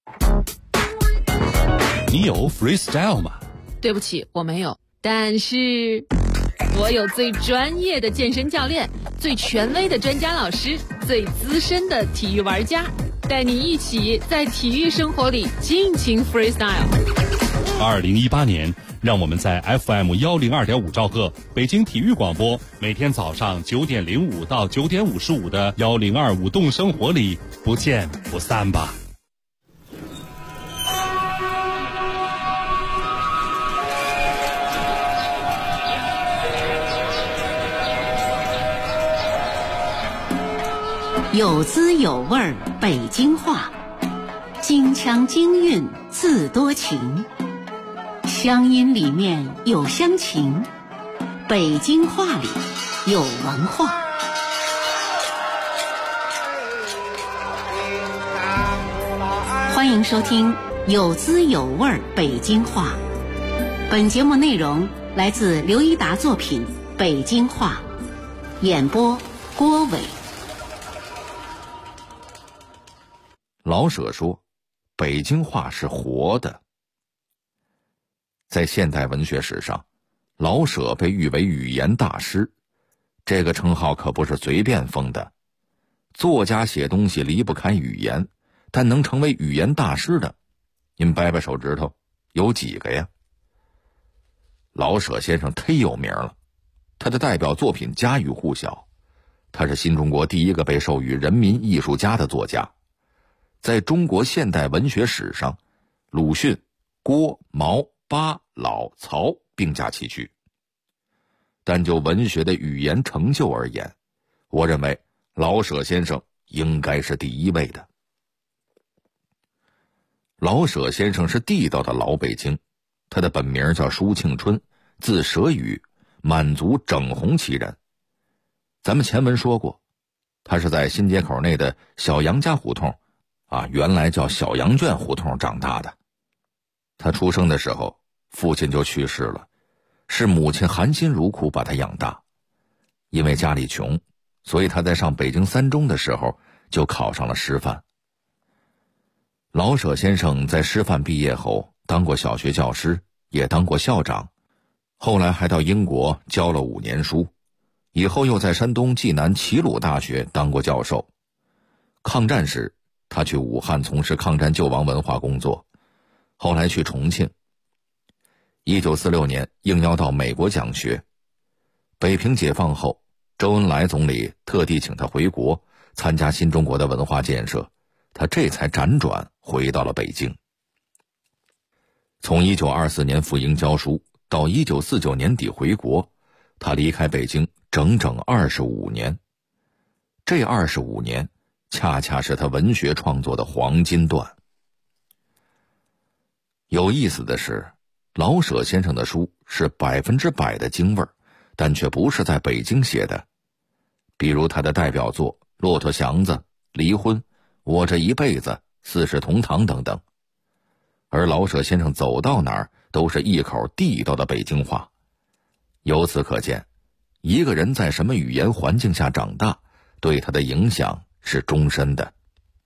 你有 freestyle 吗？ 对不起，我没有，但是我有最专业的健身教练，最权威的专家老师，最资深的体育玩家，带你一起在体育生活里尽情 freestyle。 2018年，让我们在 FM102.5兆赫北京体育广播，每天早上9点05到9点55的1025动生活里不见不散吧。 有滋有味儿北京话，京腔京韵字多情，乡音里面有乡情，北京话里有文化。欢迎收听有滋有味儿北京话。本节目内容来自刘一达作品《北京话》，演播郭伟。 老舍说，北京话是活的。在现代文学史上，老舍被誉为语言大师，这个称号可不是随便封的。作家写东西离不开语言，但能成为语言大师的，您掰掰手指头，有几个呀？老舍先生忒有名了，他的代表作品家喻户晓，他是新中国第一个被授予人民艺术家的作家。在中国现代文学史上，鲁迅、郭、毛、巴、老、曹并驾齐驱。但就文学的语言成就而言，我认为老舍先生应该是第一位的。老舍先生是地道的老北京，他的本名叫舒庆春，字舍宇，满族整红旗人。咱们前文说过，他是在新街口内的小杨家胡同原来叫小羊圈胡同长大的。他出生的时候，父亲就去世了，是母亲含辛茹苦把他养大。因为家里穷，所以他在上北京三中的时候就考上了师范。老舍先生在师范毕业后当过小学教师，也当过校长，后来还到英国教了5年书，以后又在山东济南齐鲁大学当过教授。抗战时他去武汉从事抗战救亡文化工作，后来去重庆。1946年应邀到美国讲学。北平解放后，周恩来总理特地请他回国参加新中国的文化建设，他这才辗转回到了北京。从1924年赴英教书到1949年底回国，他离开北京整整25年。这25年恰恰是他文学创作的黄金段。有意思的是，老舍先生的书是100%的京味儿，但却不是在北京写的。比如他的代表作《骆驼祥子》《离婚》《我这一辈子》《四世同堂》等等。而老舍先生走到哪儿都是一口地道的北京话。由此可见，一个人在什么语言环境下长大，对他的影响是终身的。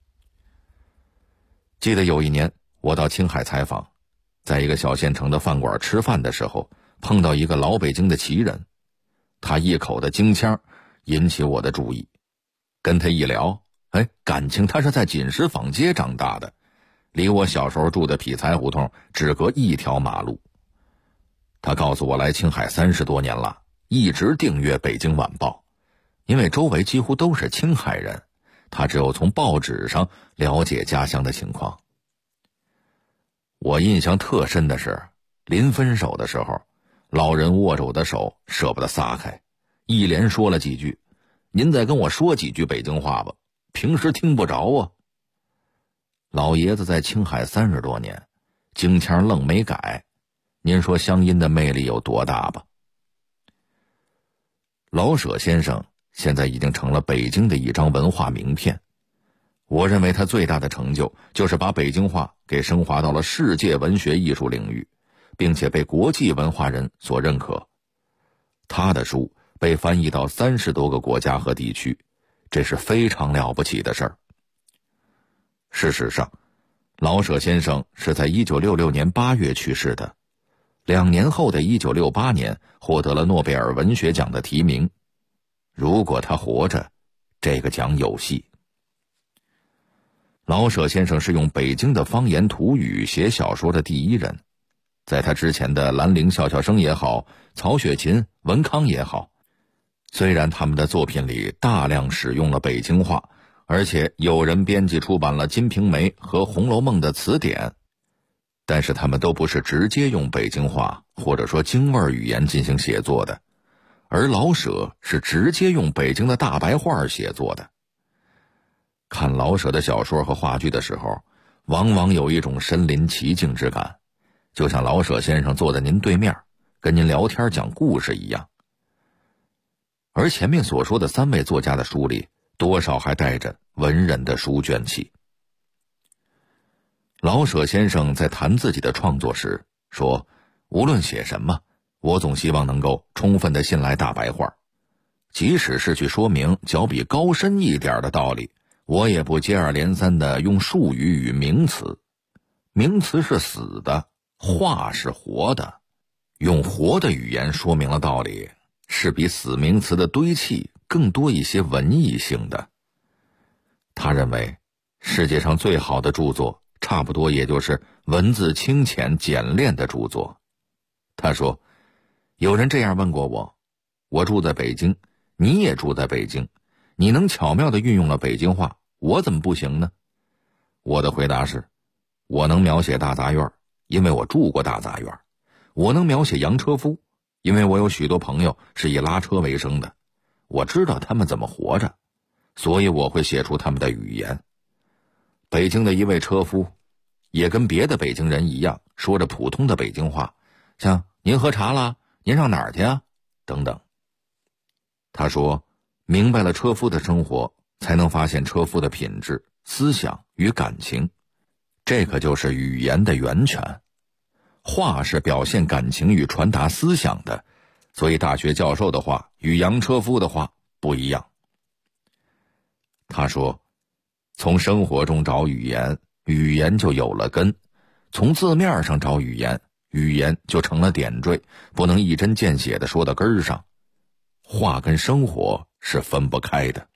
记得有一年我到青海采访，在一个小县城的饭馆吃饭的时候，碰到一个老北京的旗人，他一口的京腔引起我的注意。跟他一聊，感情他是在锦石坊街长大的，离我小时候住的匹才胡同只隔一条马路。他告诉我来青海30多年了， 一直订阅《北京晚报》，因为周围几乎都是青海人，他只有从报纸上了解家乡的情况。我印象特深的是，临分手的时候，老人握着我的手，舍不得撒开，一连说了几句：“您再跟我说几句北京话吧，平时听不着啊。”老爷子在青海30多年，京腔愣没改，您说乡音的魅力有多大吧？老舍先生现在已经成了北京的一张文化名片。我认为他最大的成就就是把北京话给升华到了世界文学艺术领域，并且被国际文化人所认可。他的书被翻译到30多个国家和地区，这是非常了不起的事儿。事实上，老舍先生是在1966年8月去世的，2年后的1968年获得了诺贝尔文学奖的提名。如果他活着，这个奖有戏。老舍先生是用北京的方言土语写小说的第一人，在他之前的兰陵笑笑生也好，曹雪芹、文康也好，虽然他们的作品里大量使用了北京话，而且有人编辑出版了《金瓶梅》和《红楼梦》的词典，但是他们都不是直接用北京话或者说京味语言进行写作的，而老舍是直接用北京的大白话写作的。看老舍的小说和话剧的时候，往往有一种身临其境之感，就像老舍先生坐在您对面，跟您聊天讲故事一样。而前面所说的3位作家的书里，多少还带着文人的书卷气。老舍先生在谈自己的创作时说，无论写什么，我总希望能够充分地信赖大白话，即使是去说明较比高深一点的道理，我也不接二连三地用术语与名词。名词是死的，话是活的，用活的语言说明了道理，是比死名词的堆砌更多一些文艺性的。他认为，世界上最好的著作，差不多也就是文字清浅简练的著作。他说，有人这样问过我，我住在北京，你也住在北京，你能巧妙地运用了北京话，我怎么不行呢？我的回答是，我能描写大杂院，因为我住过大杂院；我能描写洋车夫，因为我有许多朋友是以拉车为生的，我知道他们怎么活着，所以我会写出他们的语言。北京的一位车夫也跟别的北京人一样，说着普通的北京话，像您喝茶啦，您上哪儿去啊，等等。他说，明白了车夫的生活，才能发现车夫的品质、思想与感情，这可就是语言的源泉。话是表现感情与传达思想的，所以大学教授的话与洋车夫的话不一样。他说，从生活中找语言，语言就有了根；从字面上找语言，语言就成了点缀，不能一针见血地说到根儿上。话跟生活是分不开的。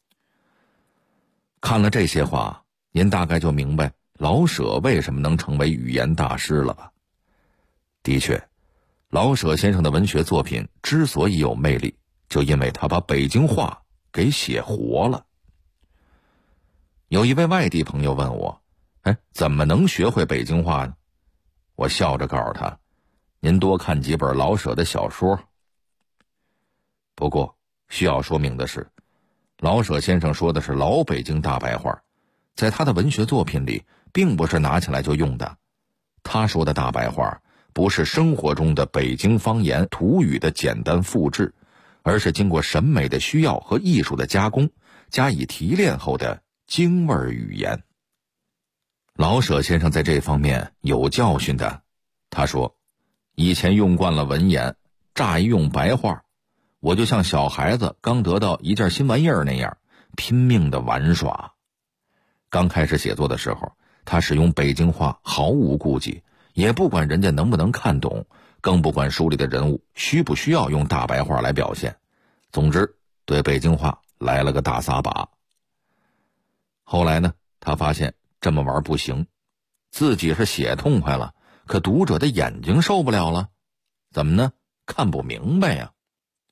看了这些话，您大概就明白老舍为什么能成为语言大师了吧？的确，老舍先生的文学作品之所以有魅力，就因为他把北京话给写活了。有一位外地朋友问我，怎么能学会北京话呢？我笑着告诉他，您多看几本老舍的小说。不过需要说明的是，老舍先生说的是老北京大白话，在他的文学作品里并不是拿起来就用的。他说的大白话不是生活中的北京方言土语的简单复制，而是经过审美的需要和艺术的加工，加以提炼后的京味语言。老舍先生在这方面有教训的。他说，以前用惯了文言，乍一用白话，我就像小孩子刚得到一件新玩意儿那样，拼命的玩耍。刚开始写作的时候，他使用北京话毫无顾忌，也不管人家能不能看懂，更不管书里的人物需不需要用大白话来表现。总之，对北京话来了个大撒把。后来呢，他发现这么玩不行，自己是写痛快了，可读者的眼睛受不了了。怎么呢？看不明白呀。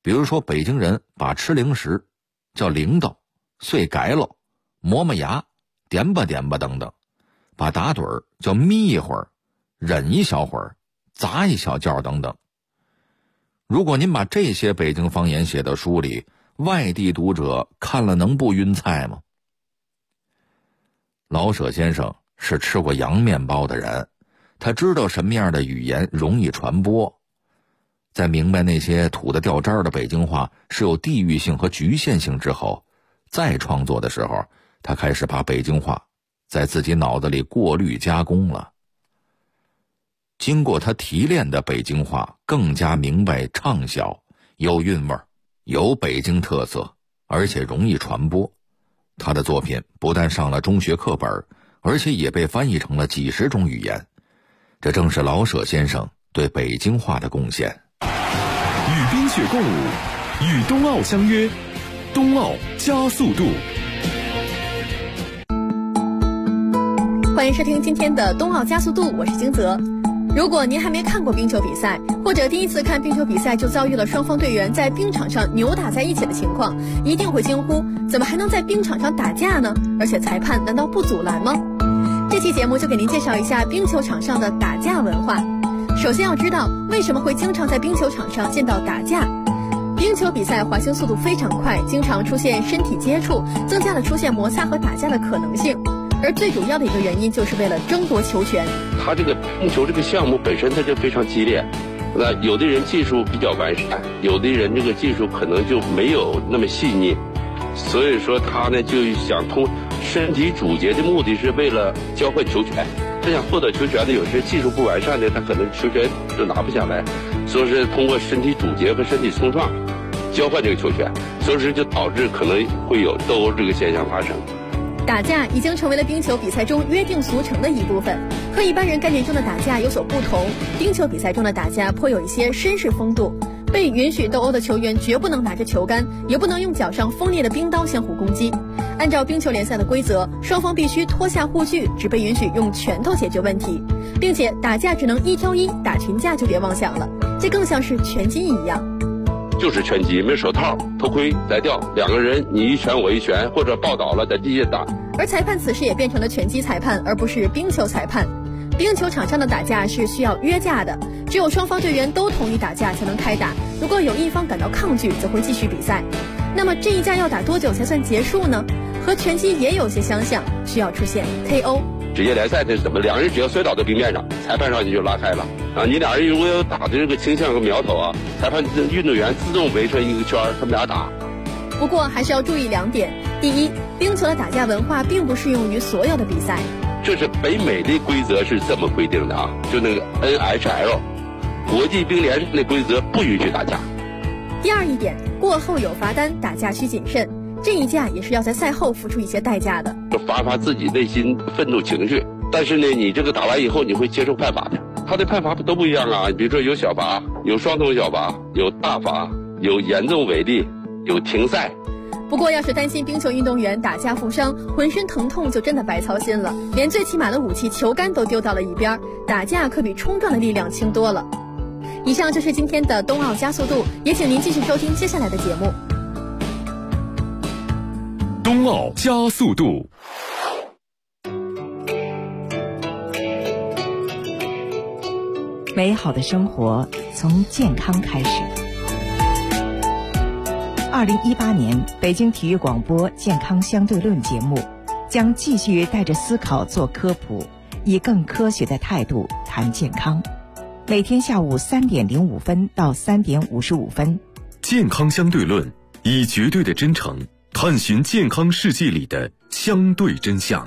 比如说北京人把吃零食叫零叨、碎改喽、磨牙、点吧点吧等等，把打盹儿叫眯一会儿、忍一小会儿、砸一小觉等等。如果您把这些北京方言写到书里，外地读者看了能不晕菜吗？老舍先生是吃过洋面包的人，他知道什么样的语言容易传播。在明白那些土得掉渣的北京话是有地域性和局限性之后，再创作的时候，他开始把北京话在自己脑子里过滤加工了。经过他提炼的北京话更加明白畅销，有韵味，有北京特色，而且容易传播。他的作品不但上了中学课本，而且也被翻译成了几十种语言。这正是老舍先生对北京话的贡献。 与冰雪共舞，与冬奥相约，冬奥加速度。 欢迎收听今天的冬奥加速度，我是金泽。如果您还没看过冰球比赛，或者第一次看冰球比赛就遭遇了双方队员在冰场上扭打在一起的情况，一定会惊呼：怎么还能在冰场上打架呢？而且裁判难道不阻拦吗？这期节目就给您介绍一下冰球场上的打架文化。首先要知道为什么会经常在冰球场上见到打架。冰球比赛滑行速度非常快，经常出现身体接触，增加了出现摩擦和打架的可能性。而最主要的一个原因就是为了争夺球权。 他这个冰球这个项目本身它就非常激烈，那有的人技术比较完善，有的人这个技术可能就没有那么细腻，所以说他呢就想通身体主节的目的是为了交换球权。他想获得球权的，有些技术不完善的，他可能球权就拿不下来，所以是通过身体主节和身体冲撞交换这个球权，所以说就导致可能会有斗殴这个现象发生。 打架已经成为了冰球比赛中约定俗成的一部分，和一般人概念中的打架有所不同。冰球比赛中的打架颇有一些绅士风度，被允许斗殴的球员绝不能拿着球杆，也不能用脚上锋利的冰刀相互攻击。按照冰球联赛的规则，双方必须脱下护具，只被允许用拳头解决问题，并且打架只能1挑1，打群架就别妄想了，这更像是拳击一样。 就是拳击，没手套、头盔摘掉，两个人你一拳我一拳，或者抱倒了在地下打。 而裁判此时也变成了拳击裁判，而不是冰球裁判。冰球场上的打架是需要约架的，只有双方队员都同意打架才能开打，如果有一方感到抗拒，则会继续比赛。那么这一架要打多久才算结束呢？和拳击也有些相像，需要出现 KO。 职业联赛这是怎么？两人只要摔倒在冰面上，裁判上去就拉开了啊！你俩人如果有打的这个倾向和苗头啊，裁判运动员自动围成一个圈，他们俩打。 不过还是要注意2点：第一，冰球的打架文化并不适用于所有的比赛。 这是北美的规则是这么规定的啊，就那个 NHL 国际冰联的规则不允许打架。 第二一点，过后有罚单，打架需谨慎。这一架也是要在赛后付出一些代价的， 发自己内心愤怒情绪。但是呢，你这个打完以后你会接受判罚的，他的判罚都不一样啊。比如说有小罚，有双重小罚，有大罚，有严重违例，有停赛。 不过要是担心冰球运动员打架负伤，浑身疼痛就真的白操心了，连最起码的武器球杆都丢到了一边，打架可比冲撞的力量轻多了。以上就是今天的冬奥加速度，也请您继续收听接下来的节目。 冬奥加速度。 美好的生活从健康开始。2018年北京体育广播健康相对论节目将继续带着思考做科普，以更科学的态度谈健康。每天下午3点05分到3点55分。 健康相对论，以绝对的真诚探寻健康世界里的相对真相。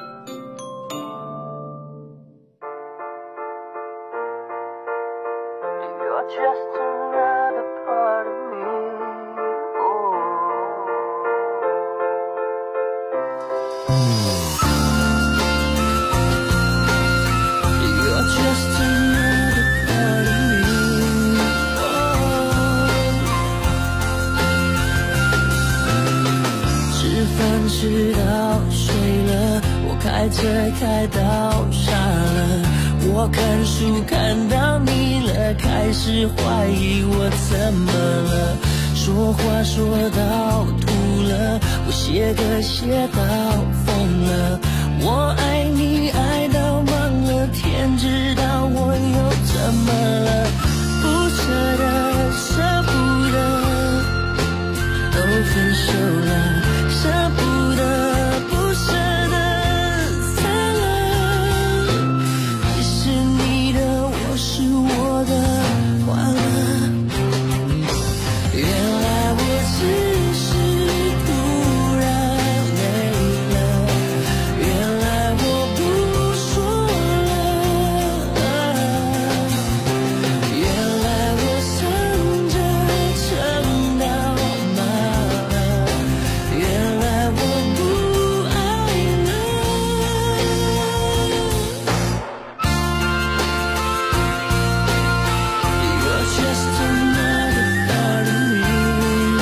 吃到睡了，我开车开到傻了，我看书看到腻了，开始怀疑我怎么了。 说话说到吐了，我写歌写到疯了，我爱你爱到忘了，天知道我又怎么了，不舍得舍不得都分手了，舍不得不舍得散了，你是你的，我是我的，完了，原来我只是突然累了，原来我不说了，原来我撑着撑到麻了，原来我不爱了。You're just another part of me.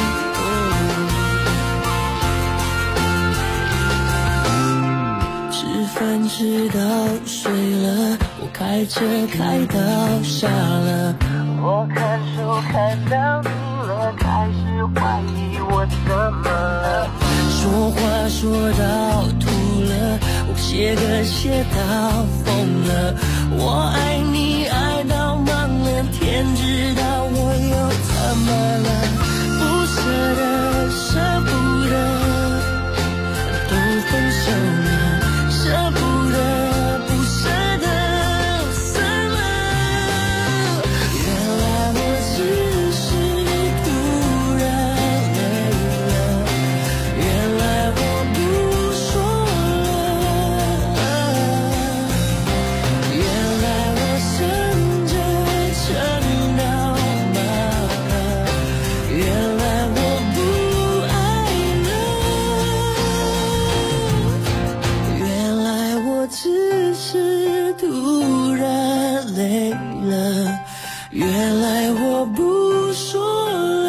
吃饭吃到睡了，我开车开到傻了，我看书看到腻了，开始怀疑我怎么了，说话说到吐了，我写歌写到疯了，我爱你爱到忘了，天知道我又怎么了，不舍得舍不得都分手了，舍不得不舍得散了，原来我只是突然累了，原来我不说了，原来我撑着撑到麻了，原来我不爱了，原来我只是突然累了，原来我不说了。